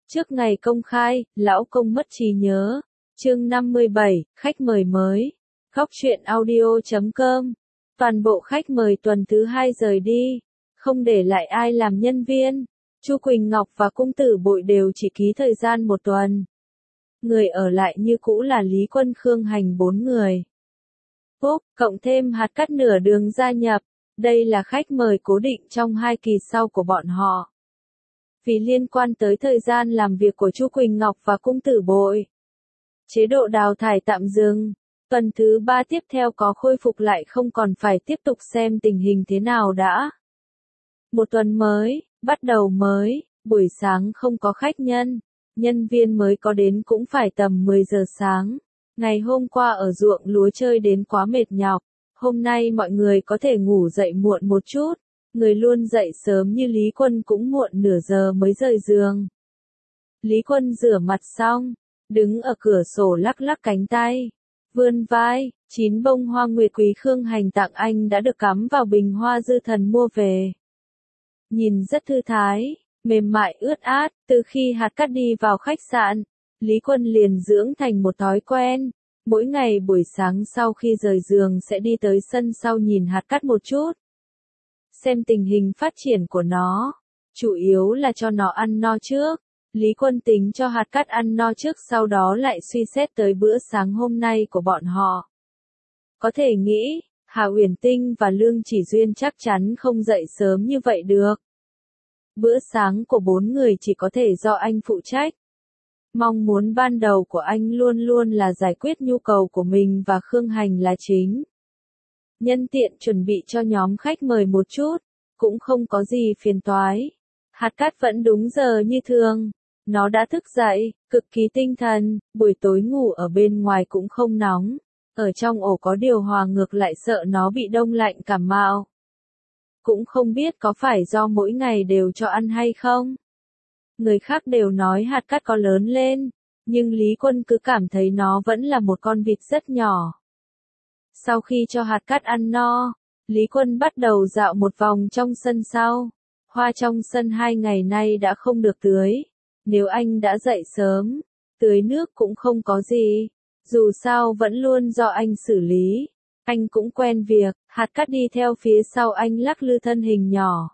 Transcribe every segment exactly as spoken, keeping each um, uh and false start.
Trước ngày công khai, lão công mất trí nhớ. Chương năm mươi bảy, khách mời mới. Góc truyện audio chấm com. Toàn bộ khách mời tuần thứ hai rời đi, không để lại ai làm nhân viên. Chu Quỳnh Ngọc và cung tử Bội đều chỉ ký thời gian một tuần. Người ở lại như cũ là Lý Quân, Khương Hành bốn người. Úp, cộng thêm hạt cát nửa đường gia nhập, đây là khách mời cố định trong hai kỳ sau của bọn họ. Vì liên quan tới thời gian làm việc của Chu Quỳnh Ngọc và cung tử Bội, chế độ đào thải tạm dừng. Tuần thứ ba tiếp theo có khôi phục lại không còn phải tiếp tục xem tình hình thế nào đã. Một tuần mới, bắt đầu mới, buổi sáng không có khách nhân, nhân viên mới có đến cũng phải tầm mười giờ sáng. Ngày hôm qua ở ruộng lúa chơi đến quá mệt nhọc, hôm nay mọi người có thể ngủ dậy muộn một chút, người luôn dậy sớm như Lý Quân cũng muộn nửa giờ mới rời giường. Lý Quân rửa mặt xong, đứng ở cửa sổ lắc lắc cánh tay, vươn vai, chín bông hoa nguyệt quý Khương Hành tặng anh đã được cắm vào bình hoa dư thần mua về. Nhìn rất thư thái, mềm mại ướt át, từ khi hạt cát đi vào khách sạn, Lý Quân liền dưỡng thành một thói quen. Mỗi ngày buổi sáng sau khi rời giường sẽ đi tới sân sau nhìn hạt cát một chút. Xem tình hình phát triển của nó, chủ yếu là cho nó ăn no trước. Lý Quân tính cho hạt cát ăn no trước sau đó lại suy xét tới bữa sáng hôm nay của bọn họ. Có thể nghĩ, Hà Uyển Tinh và Lương Chỉ Duyên chắc chắn không dậy sớm như vậy được. Bữa sáng của bốn người chỉ có thể do anh phụ trách. Mong muốn ban đầu của anh luôn luôn là giải quyết nhu cầu của mình và Khương Hành là chính. Nhân tiện chuẩn bị cho nhóm khách mời một chút, cũng không có gì phiền toái. Hạt cát vẫn đúng giờ như thường. Nó đã thức dậy, cực kỳ tinh thần, buổi tối ngủ ở bên ngoài cũng không nóng. Ở trong ổ có điều hòa ngược lại sợ nó bị đông lạnh cảm mạo. Cũng không biết có phải do mỗi ngày đều cho ăn hay không. Người khác đều nói hạt cát có lớn lên, nhưng Lý Quân cứ cảm thấy nó vẫn là một con vịt rất nhỏ. Sau khi cho hạt cát ăn no, Lý Quân bắt đầu dạo một vòng trong sân sau. Hoa trong sân hai ngày nay đã không được tưới. Nếu anh đã dậy sớm, tưới nước cũng không có gì. Dù sao vẫn luôn do anh xử lý. Anh cũng quen việc, hạt cát đi theo phía sau anh lắc lư thân hình nhỏ.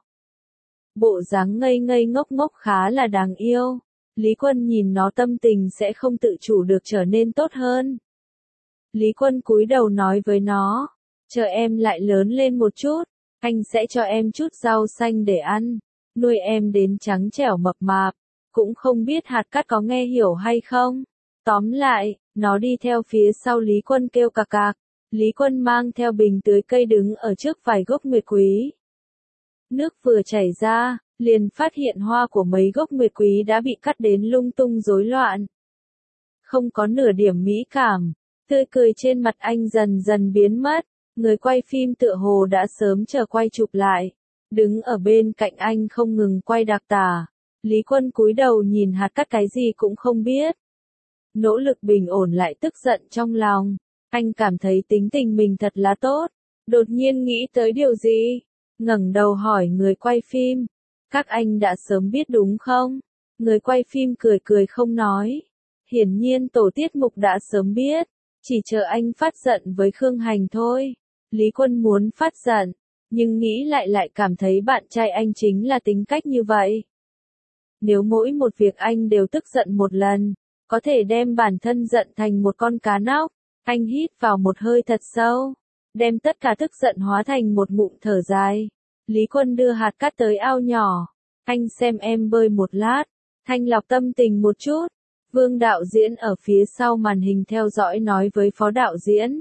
Bộ dáng ngây ngây ngốc ngốc khá là đáng yêu. Lý Quân nhìn nó tâm tình sẽ không tự chủ được trở nên tốt hơn. Lý Quân cúi đầu nói với nó, chờ em lại lớn lên một chút, anh sẽ cho em chút rau xanh để ăn, nuôi em đến trắng trẻo mập mạp. Cũng không biết hạt cát có nghe hiểu hay không. Tóm lại, nó đi theo phía sau Lý Quân kêu cạc cạc. Lý Quân mang theo bình tưới cây đứng ở trước vài gốc nguyệt quý. Nước vừa chảy ra, liền phát hiện hoa của mấy gốc nguyệt quý đã bị cắt đến lung tung rối loạn. Không có nửa điểm mỹ cảm, tươi cười trên mặt anh dần dần biến mất, người quay phim tựa hồ đã sớm chờ quay chụp lại. Đứng ở bên cạnh anh không ngừng quay đặc tả. Lý Quân cúi đầu nhìn hạt cát cái gì cũng không biết. Nỗ lực bình ổn lại tức giận trong lòng. Anh cảm thấy tính tình mình thật là tốt. Đột nhiên nghĩ tới điều gì? Ngẩng đầu hỏi người quay phim. Các anh đã sớm biết đúng không? Người quay phim cười cười không nói. Hiển nhiên tổ tiết mục đã sớm biết. Chỉ chờ anh phát giận với Khương Hành thôi. Lý Quân muốn phát giận. Nhưng nghĩ lại lại cảm thấy bạn trai anh chính là tính cách như vậy. Nếu mỗi một việc anh đều tức giận một lần, có thể đem bản thân giận thành một con cá nóc. Anh hít vào một hơi thật sâu, đem tất cả tức giận hóa thành một ngụm thở dài. Lý Quân đưa hạt cát tới ao nhỏ. Anh xem em bơi một lát, thanh lọc tâm tình một chút. Vương đạo diễn ở phía sau màn hình theo dõi nói với phó đạo diễn.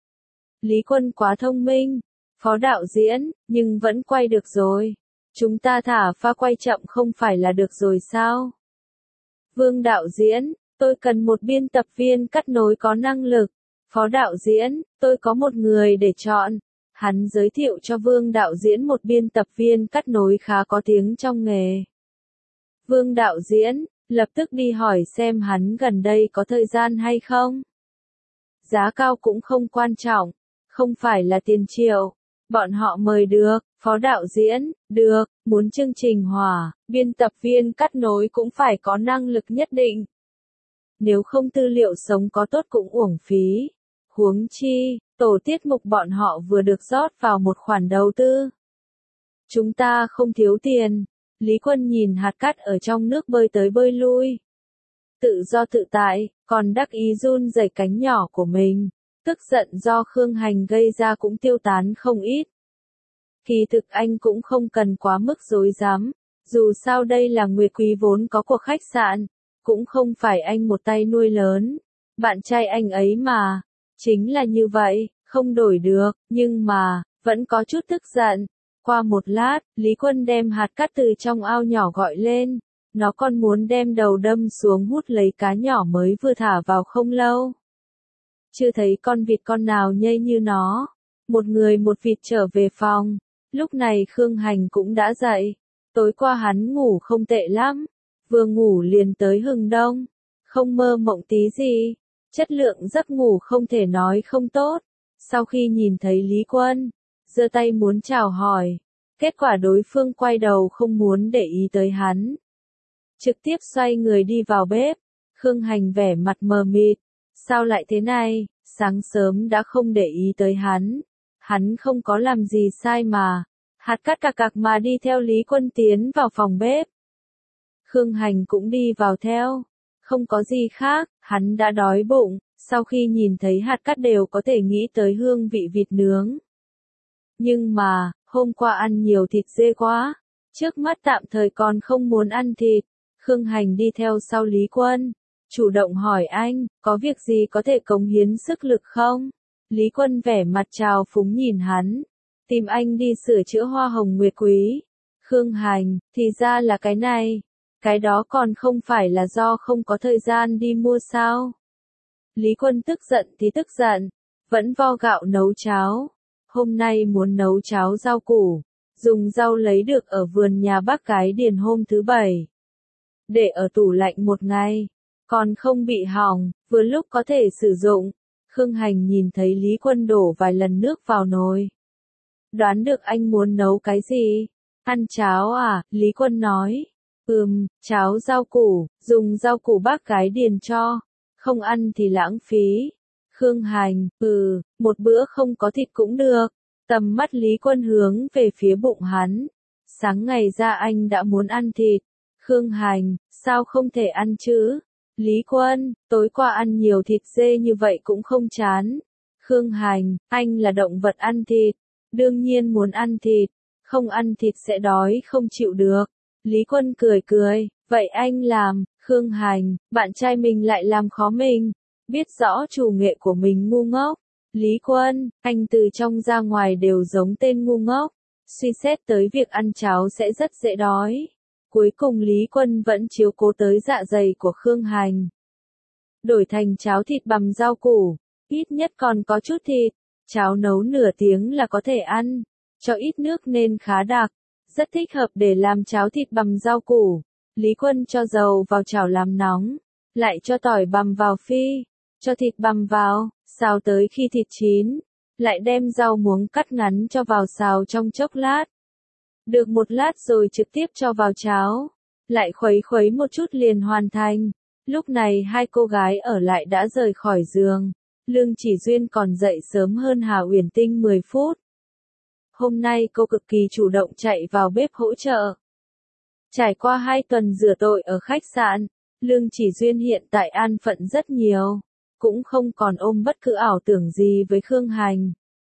Lý Quân quá thông minh, phó đạo diễn, nhưng vẫn quay được rồi. Chúng ta thả pha quay chậm không phải là được rồi sao? Vương đạo diễn, tôi cần một biên tập viên cắt nối có năng lực. Phó đạo diễn, tôi có một người để chọn. Hắn giới thiệu cho Vương đạo diễn một biên tập viên cắt nối khá có tiếng trong nghề. Vương đạo diễn, lập tức đi hỏi xem hắn gần đây có thời gian hay không. Giá cao cũng không quan trọng, không phải là tiền triệu. Bọn họ mời được, phó đạo diễn, được, muốn chương trình hòa, biên tập viên cắt nối cũng phải có năng lực nhất định. Nếu không tư liệu sống có tốt cũng uổng phí. Huống chi, tổ tiết mục bọn họ vừa được rót vào một khoản đầu tư. Chúng ta không thiếu tiền. Lý Quân nhìn hạt cát ở trong nước bơi tới bơi lui. Tự do tự tại, còn đắc ý run rẩy cánh nhỏ của mình. Tức giận do Khương Hành gây ra cũng tiêu tán không ít. Kỳ thực anh cũng không cần quá mức dối dám. Dù sao đây là Nguyệt Quý vốn có của khách sạn. Cũng không phải anh một tay nuôi lớn. Bạn trai anh ấy mà. Chính là như vậy, không đổi được, nhưng mà, vẫn có chút tức giận. Qua một lát, Lý Quân đem hạt cát từ trong ao nhỏ gọi lên. Nó còn muốn đem đầu đâm xuống hút lấy cá nhỏ mới vừa thả vào không lâu. Chưa thấy con vịt con nào nhây như nó. Một người một vịt trở về phòng. Lúc này Khương Hành cũng đã dậy. Tối qua hắn ngủ không tệ lắm. Vừa ngủ liền tới hừng đông. Không mơ mộng tí gì. Chất lượng giấc ngủ không thể nói không tốt. Sau khi nhìn thấy Lý Quân, giơ tay muốn chào hỏi. Kết quả đối phương quay đầu không muốn để ý tới hắn. Trực tiếp xoay người đi vào bếp. Khương Hành vẻ mặt mờ mịt. Sao lại thế này, sáng sớm đã không để ý tới hắn. Hắn không có làm gì sai mà. Hạt cát cạc cạc mà đi theo Lý Quân tiến vào phòng bếp. Khương Hành cũng đi vào theo. Không có gì khác, hắn đã đói bụng, sau khi nhìn thấy hạt cát đều có thể nghĩ tới hương vị vịt nướng. Nhưng mà, hôm qua ăn nhiều thịt dê quá, trước mắt tạm thời còn không muốn ăn thịt. Khương Hành đi theo sau Lý Quân, chủ động hỏi anh, có việc gì có thể cống hiến sức lực không? Lý Quân vẻ mặt trào phúng nhìn hắn, tìm anh đi sửa chữa hoa hồng nguyệt quý. Khương Hành, thì ra là cái này. Cái đó còn không phải là do không có thời gian đi mua sao? Lý Quân tức giận thì tức giận, vẫn vo gạo nấu cháo. Hôm nay muốn nấu cháo rau củ, dùng rau lấy được ở vườn nhà bác cái Điền hôm thứ bảy. Để ở tủ lạnh một ngày, còn không bị hỏng, vừa lúc có thể sử dụng. Khương Hành nhìn thấy Lý Quân đổ vài lần nước vào nồi. Đoán được anh muốn nấu cái gì? Ăn cháo à? Lý Quân nói. Ừm, cháo rau củ, dùng rau củ bác cái Điền cho. Không ăn thì lãng phí. Khương Hành, ừ, một bữa không có thịt cũng được. Tầm mắt Lý Quân hướng về phía bụng hắn. Sáng ngày ra anh đã muốn ăn thịt. Khương Hành, sao không thể ăn chứ? Lý Quân, tối qua ăn nhiều thịt dê như vậy cũng không chán. Khương Hành, anh là động vật ăn thịt. Đương nhiên muốn ăn thịt. Không ăn thịt sẽ đói không chịu được. Lý Quân cười cười, vậy anh làm. Khương Hành, bạn trai mình lại làm khó mình. Biết rõ chủ nghệ của mình ngu ngốc. Lý Quân, anh từ trong ra ngoài đều giống tên ngu ngốc. Suy xét tới việc ăn cháo sẽ rất dễ đói. Cuối cùng Lý Quân vẫn chiếu cố tới dạ dày của Khương Hành. Đổi thành cháo thịt bằm rau củ, ít nhất còn có chút thịt. Cháo nấu nửa tiếng là có thể ăn. Cho ít nước nên khá đặc. Rất thích hợp để làm cháo thịt bằm rau củ. Lý Quân cho dầu vào chảo làm nóng. Lại cho tỏi bằm vào phi. Cho thịt bằm vào, xào tới khi thịt chín. Lại đem rau muống cắt ngắn cho vào xào trong chốc lát. Được một lát rồi trực tiếp cho vào cháo. Lại khuấy khuấy một chút liền hoàn thành. Lúc này hai cô gái ở lại đã rời khỏi giường. Lương Chỉ Duyên còn dậy sớm hơn Hà Uyển Tinh mười phút. Hôm nay cô cực kỳ chủ động chạy vào bếp hỗ trợ. Trải qua hai tuần rửa tội ở khách sạn, Lương Chỉ Duyên hiện tại an phận rất nhiều. Cũng không còn ôm bất cứ ảo tưởng gì với Khương Hành.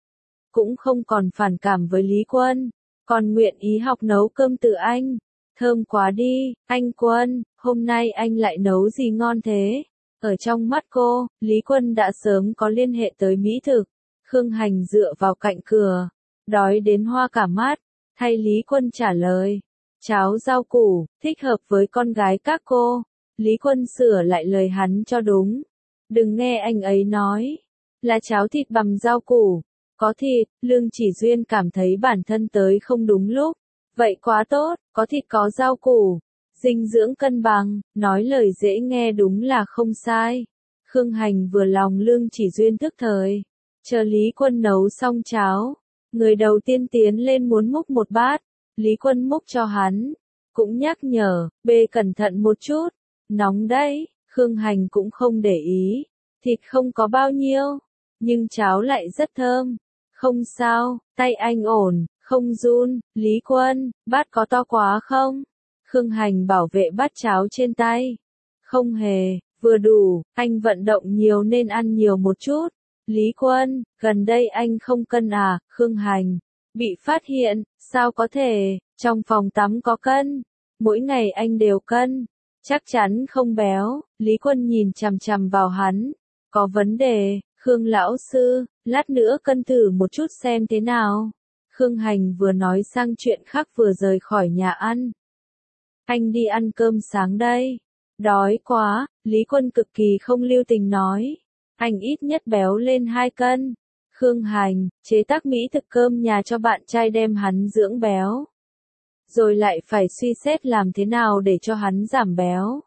Cũng không còn phản cảm với Lý Quân. Còn nguyện ý học nấu cơm từ anh. Thơm quá đi, anh Quân, hôm nay anh lại nấu gì ngon thế? Ở trong mắt cô, Lý Quân đã sớm có liên hệ tới mỹ thực. Khương Hành dựa vào cạnh cửa, đói đến hoa cả mắt, thay Lý Quân trả lời. Cháo rau củ, thích hợp với con gái các cô. Lý Quân sửa lại lời hắn cho đúng. Đừng nghe anh ấy nói, là cháo thịt bằm rau củ. Có thịt, Lương Chỉ Duyên cảm thấy bản thân tới không đúng lúc. Vậy quá tốt, có thịt có rau củ. Dinh dưỡng cân bằng, nói lời dễ nghe đúng là không sai. Khương Hành vừa lòng Lương Chỉ Duyên tức thời. Chờ Lý Quân nấu xong cháo. Người đầu tiên tiến lên muốn múc một bát, Lý Quân múc cho hắn, cũng nhắc nhở, bê cẩn thận một chút, nóng đấy, Khương Hành cũng không để ý, thịt không có bao nhiêu, nhưng cháo lại rất thơm, không sao, tay anh ổn, không run, Lý Quân, bát có to quá không? Khương Hành bảo vệ bát cháo trên tay, không hề, vừa đủ, anh vận động nhiều nên ăn nhiều một chút. Lý Quân, gần đây anh không cân à, Khương Hành, bị phát hiện, sao có thể, trong phòng tắm có cân, mỗi ngày anh đều cân, chắc chắn không béo, Lý Quân nhìn chằm chằm vào hắn, có vấn đề, Khương lão sư, lát nữa cân thử một chút xem thế nào. Khương Hành vừa nói sang chuyện khác vừa rời khỏi nhà ăn. Anh đi ăn cơm sáng đây, đói quá, Lý Quân cực kỳ không lưu tình nói. Anh ít nhất béo lên hai cân. Khương Hành, chế tác mỹ thực cơm nhà cho bạn trai đem hắn dưỡng béo. Rồi lại phải suy xét làm thế nào để cho hắn giảm béo.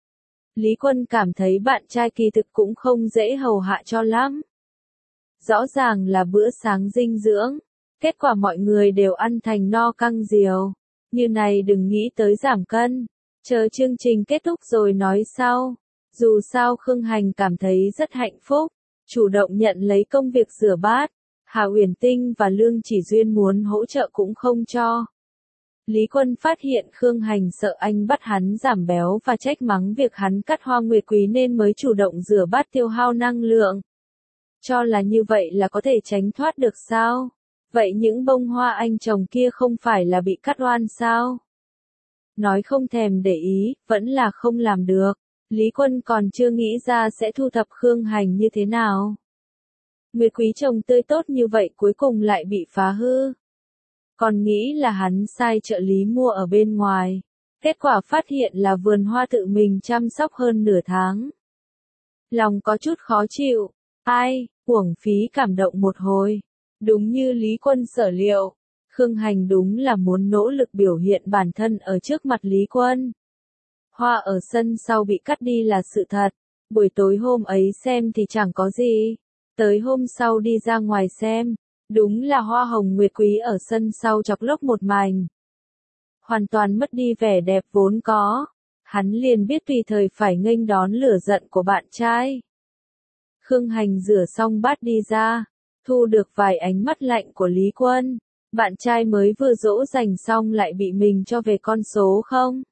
Lý Quân cảm thấy bạn trai kỳ thực cũng không dễ hầu hạ cho lắm. Rõ ràng là bữa sáng dinh dưỡng, kết quả mọi người đều ăn thành no căng diều. Như này đừng nghĩ tới giảm cân, chờ chương trình kết thúc rồi nói sau. Dù sao Khương Hành cảm thấy rất hạnh phúc, chủ động nhận lấy công việc rửa bát, Hà Uyển Tinh và Lương Chỉ Duyên muốn hỗ trợ cũng không cho. Lý Quân phát hiện Khương Hành sợ anh bắt hắn giảm béo và trách mắng việc hắn cắt hoa nguyệt quý nên mới chủ động rửa bát tiêu hao năng lượng. Cho là như vậy là có thể tránh thoát được sao? Vậy những bông hoa anh trồng kia không phải là bị cắt oan sao? Nói không thèm để ý, vẫn là không làm được. Lý Quân còn chưa nghĩ ra sẽ thu thập Khương Hành như thế nào. Nguyệt quý trồng tươi tốt như vậy cuối cùng lại bị phá hư. Còn nghĩ là hắn sai trợ lý mua ở bên ngoài. Kết quả phát hiện là vườn hoa tự mình chăm sóc hơn nửa tháng. Lòng có chút khó chịu. Ai, uổng phí cảm động một hồi. Đúng như Lý Quân sở liệu. Khương Hành đúng là muốn nỗ lực biểu hiện bản thân ở trước mặt Lý Quân. Hoa ở sân sau bị cắt đi là sự thật, buổi tối hôm ấy xem thì chẳng có gì. Tới hôm sau đi ra ngoài xem, đúng là hoa hồng nguyệt quý ở sân sau chọc lốc một mảnh. Hoàn toàn mất đi vẻ đẹp vốn có, hắn liền biết tùy thời phải nghênh đón lửa giận của bạn trai. Khương Hành rửa xong bát đi ra, thu được vài ánh mắt lạnh của Lý Quân, bạn trai mới vừa dỗ dành xong lại bị mình cho về con số không.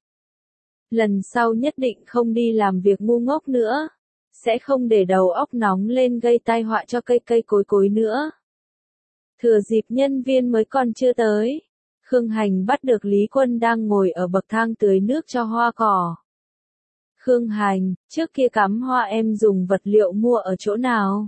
Lần sau nhất định không đi làm việc ngu ngốc nữa. Sẽ không để đầu óc nóng lên gây tai họa cho cây cây cối cối nữa. Thừa dịp nhân viên mới còn chưa tới. Khương Hành bắt được Lý Quân đang ngồi ở bậc thang tưới nước cho hoa cỏ. Khương Hành, trước kia cắm hoa em dùng vật liệu mua ở chỗ nào?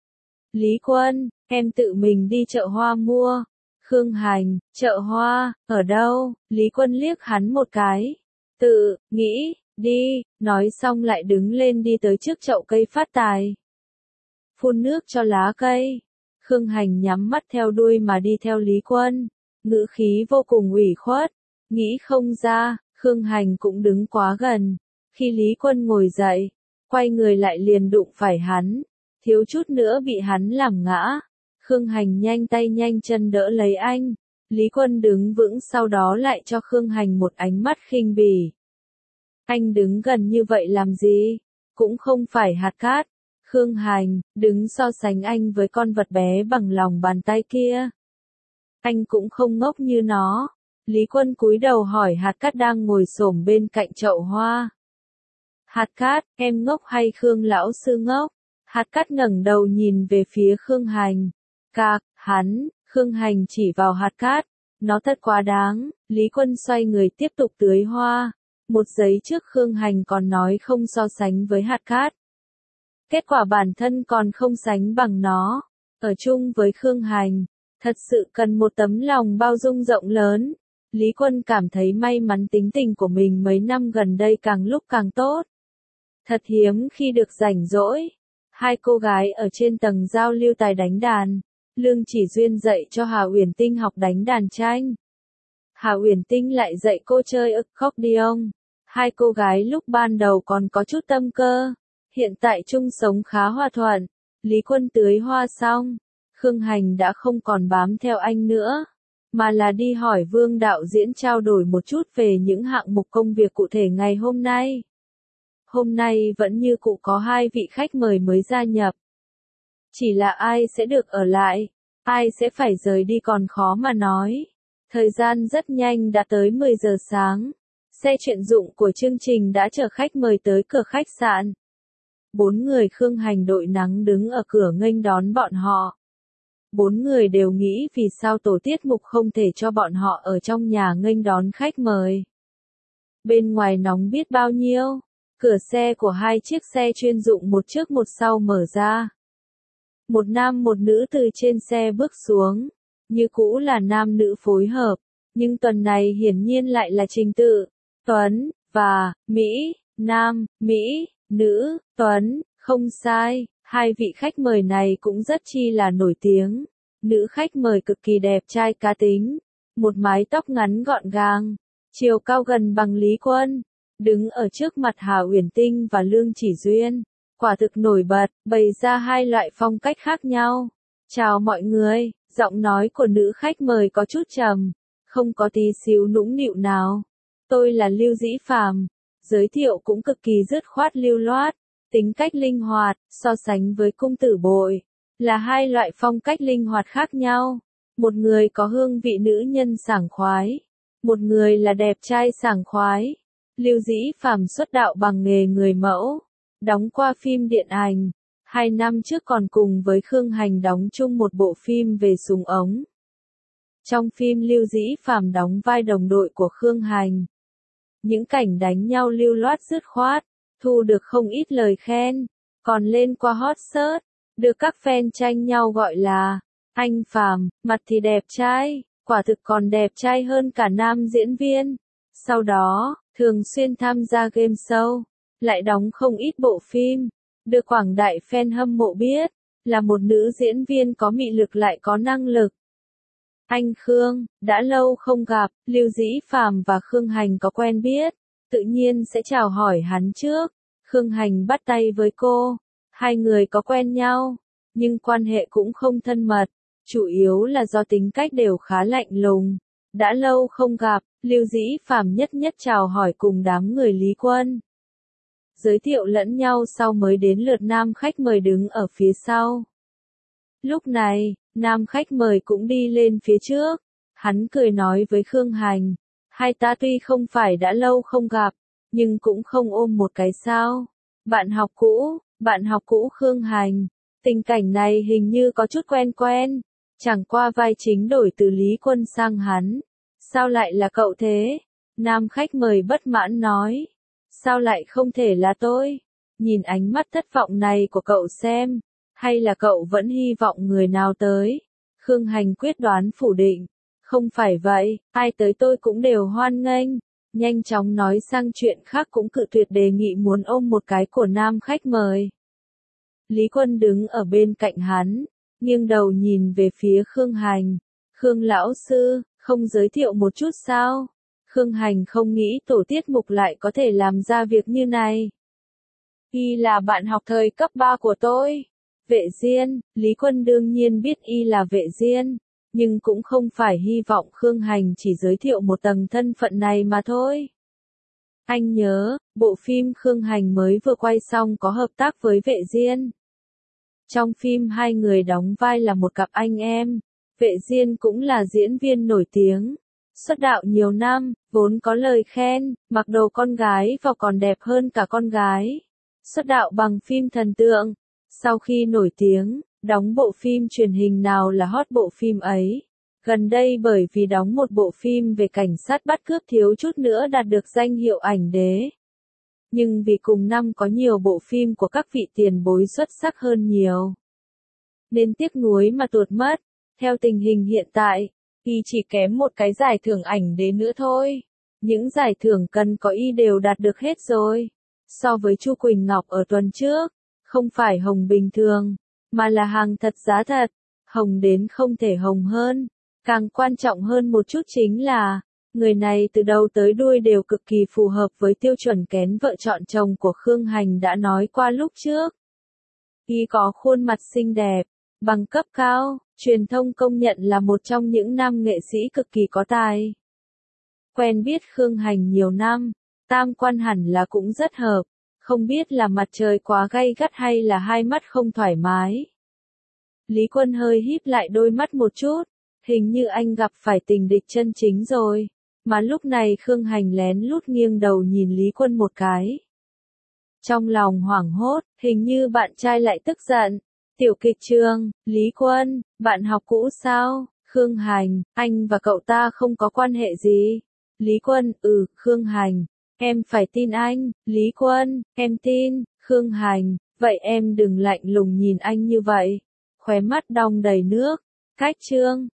Lý Quân, em tự mình đi chợ hoa mua. Khương Hành, chợ hoa, ở đâu? Lý Quân liếc hắn một cái. Tự, nghĩ, đi, nói xong lại đứng lên đi tới trước chậu cây phát tài. Phun nước cho lá cây. Khương Hành nhắm mắt theo đuôi mà đi theo Lý Quân. Ngữ khí vô cùng ủy khuất. Nghĩ không ra, Khương Hành cũng đứng quá gần. Khi Lý Quân ngồi dậy, quay người lại liền đụng phải hắn. Thiếu chút nữa bị hắn làm ngã. Khương Hành nhanh tay nhanh chân đỡ lấy anh. Lý Quân đứng vững sau đó lại cho Khương Hành một ánh mắt khinh bỉ. Anh đứng gần như vậy làm gì? Cũng không phải hạt cát. Khương Hành, đứng so sánh anh với con vật bé bằng lòng bàn tay kia. Anh cũng không ngốc như nó. Lý Quân cúi đầu hỏi hạt cát đang ngồi xổm bên cạnh chậu hoa. Hạt cát, em ngốc hay Khương lão sư ngốc? Hạt cát ngẩng đầu nhìn về phía Khương Hành. Cạc, hắn, Khương Hành chỉ vào hạt cát. Nó thật quá đáng. Lý Quân xoay người tiếp tục tưới hoa. Một giây trước Khương Hành còn nói không so sánh với hạt cát. Kết quả bản thân còn không sánh bằng nó. Ở chung với Khương Hành, thật sự cần một tấm lòng bao dung rộng lớn. Lý Quân cảm thấy may mắn tính tình của mình mấy năm gần đây càng lúc càng tốt. Thật hiếm khi được rảnh rỗi. Hai cô gái ở trên tầng giao lưu tài đánh đàn. Lương Chỉ Duyên dạy cho Hà Uyển Tinh học đánh đàn tranh. Hà Uyển Tinh lại dạy cô chơi accordion. Hai cô gái lúc ban đầu còn có chút tâm cơ. Hiện tại chung sống khá hòa thuận. Lý Quân tưới hoa xong. Khương Hành đã không còn bám theo anh nữa, mà là đi hỏi Vương đạo diễn trao đổi một chút về những hạng mục công việc cụ thể ngày hôm nay. Hôm nay vẫn như cũ có hai vị khách mời mới gia nhập. Chỉ là ai sẽ được ở lại, ai sẽ phải rời đi còn khó mà nói. Thời gian rất nhanh đã tới mười giờ sáng. Xe chuyên dụng của chương trình đã chở khách mời tới cửa khách sạn. Bốn người Khương Hành đội nắng đứng ở cửa nghênh đón bọn họ. Bốn người đều nghĩ vì sao tổ tiết mục không thể cho bọn họ ở trong nhà nghênh đón khách mời. Bên ngoài nóng biết bao nhiêu. Cửa xe của hai chiếc xe chuyên dụng một trước một sau mở ra. Một nam một nữ từ trên xe bước xuống. Như cũ là nam nữ phối hợp. Nhưng tuần này hiển nhiên lại là trình tự. Tuấn, và, Mỹ, Nam, Mỹ, Nữ, Tuấn, không sai. Hai vị khách mời này cũng rất chi là nổi tiếng. Nữ khách mời cực kỳ đẹp trai cá tính. Một mái tóc ngắn gọn gàng. Chiều cao gần bằng Lý Quân. Đứng ở trước mặt Hà Uyển Tinh và Lương Chỉ Duyên. Quả thực nổi bật, bày ra hai loại phong cách khác nhau. Chào mọi người, giọng nói của nữ khách mời có chút trầm. Không có tí xíu nũng nịu nào. Tôi là Lưu Dĩ Phàm. Giới thiệu cũng cực kỳ dứt khoát lưu loát. Tính cách linh hoạt, so sánh với Cung Tử Bội. Là hai loại phong cách linh hoạt khác nhau. Một người có hương vị nữ nhân sảng khoái. Một người là đẹp trai sảng khoái. Lưu Dĩ Phàm xuất đạo bằng nghề người mẫu. Đóng qua phim điện ảnh. Hai năm trước còn cùng với Khương Hành đóng chung một bộ phim về súng ống. Trong phim Lưu Dĩ Phàm đóng vai đồng đội của Khương Hành. Những cảnh đánh nhau lưu loát dứt khoát, thu được không ít lời khen, còn lên qua hot search, được các fan tranh nhau gọi là anh Phàm, mặt thì đẹp trai, quả thực còn đẹp trai hơn cả nam diễn viên. Sau đó, thường xuyên tham gia game show, lại đóng không ít bộ phim, được quảng đại fan hâm mộ biết, là một nữ diễn viên có mị lực lại có năng lực. Anh Khương, đã lâu không gặp, Lưu Dĩ Phàm và Khương Hành có quen biết, tự nhiên sẽ chào hỏi hắn trước. Khương Hành bắt tay với cô, hai người có quen nhau, nhưng quan hệ cũng không thân mật, chủ yếu là do tính cách đều khá lạnh lùng. Đã lâu không gặp, Lưu Dĩ Phàm nhất nhất chào hỏi cùng đám người Lý Quân. Giới thiệu lẫn nhau sau mới đến lượt nam khách mời đứng ở phía sau. Lúc này, nam khách mời cũng đi lên phía trước. Hắn cười nói với Khương Hành. Hai ta tuy không phải đã lâu không gặp, nhưng cũng không ôm một cái sao. Bạn học cũ, bạn học cũ Khương Hành. Tình cảnh này hình như có chút quen quen. Chẳng qua vai chính đổi từ Lý Quân sang hắn. Sao lại là cậu thế? Nam khách mời bất mãn nói. Sao lại không thể là tôi? Nhìn ánh mắt thất vọng này của cậu xem. Hay là cậu vẫn hy vọng người nào tới? Khương Hành quyết đoán phủ định. Không phải vậy, ai tới tôi cũng đều hoan nghênh. Nhanh chóng nói sang chuyện khác cũng cự tuyệt đề nghị muốn ôm một cái của nam khách mời. Lý Quân đứng ở bên cạnh hắn, nghiêng đầu nhìn về phía Khương Hành. Khương lão sư, không giới thiệu một chút sao? Khương Hành không nghĩ tổ tiết mục lại có thể làm ra việc như này. Y là bạn học thời cấp ba của tôi. Vệ Diên, Lý Quân đương nhiên biết y là Vệ Diên, nhưng cũng không phải hy vọng Khương Hành chỉ giới thiệu một tầng thân phận này mà thôi. Anh nhớ, bộ phim Khương Hành mới vừa quay xong có hợp tác với Vệ Diên. Trong phim hai người đóng vai là một cặp anh em, Vệ Diên cũng là diễn viên nổi tiếng. Xuất đạo nhiều năm, vốn có lời khen, mặc đồ con gái vào còn đẹp hơn cả con gái. Xuất đạo bằng phim thần tượng. Sau khi nổi tiếng, đóng bộ phim truyền hình nào là hot bộ phim ấy. Gần đây bởi vì đóng một bộ phim về cảnh sát bắt cướp thiếu chút nữa đạt được danh hiệu ảnh đế. Nhưng vì cùng năm có nhiều bộ phim của các vị tiền bối xuất sắc hơn nhiều, nên tiếc nuối mà tuột mất. Theo tình hình hiện tại, y chỉ kém một cái giải thưởng ảnh đế nữa thôi. Những giải thưởng cần có y đều đạt được hết rồi. So với Chu Quỳnh Ngọc ở tuần trước, không phải hồng bình thường, mà là hàng thật giá thật, hồng đến không thể hồng hơn. Càng quan trọng hơn một chút chính là, người này từ đầu tới đuôi đều cực kỳ phù hợp với tiêu chuẩn kén vợ chọn chồng của Khương Hành đã nói qua lúc trước. Y có khuôn mặt xinh đẹp, bằng cấp cao, Truyền thông công nhận là một trong những nam nghệ sĩ cực kỳ có tài. Quen biết Khương Hành nhiều năm, tam quan hẳn là cũng rất hợp, không biết là mặt trời quá gay gắt hay là hai mắt không thoải mái. Lý Quân hơi híp lại đôi mắt một chút, hình như anh gặp phải tình địch chân chính rồi, mà lúc này Khương Hành lén lút nghiêng đầu nhìn Lý Quân một cái. Trong lòng hoảng hốt, hình như bạn trai lại tức giận. Tiểu kịch trường, Lý Quân, bạn học cũ sao? Khương Hành, anh và cậu ta không có quan hệ gì. Lý Quân, ừ, Khương Hành, em phải tin anh. Lý Quân, em tin. Khương Hành, vậy em đừng lạnh lùng nhìn anh như vậy. Khóe mắt đong đầy nước. Cách chương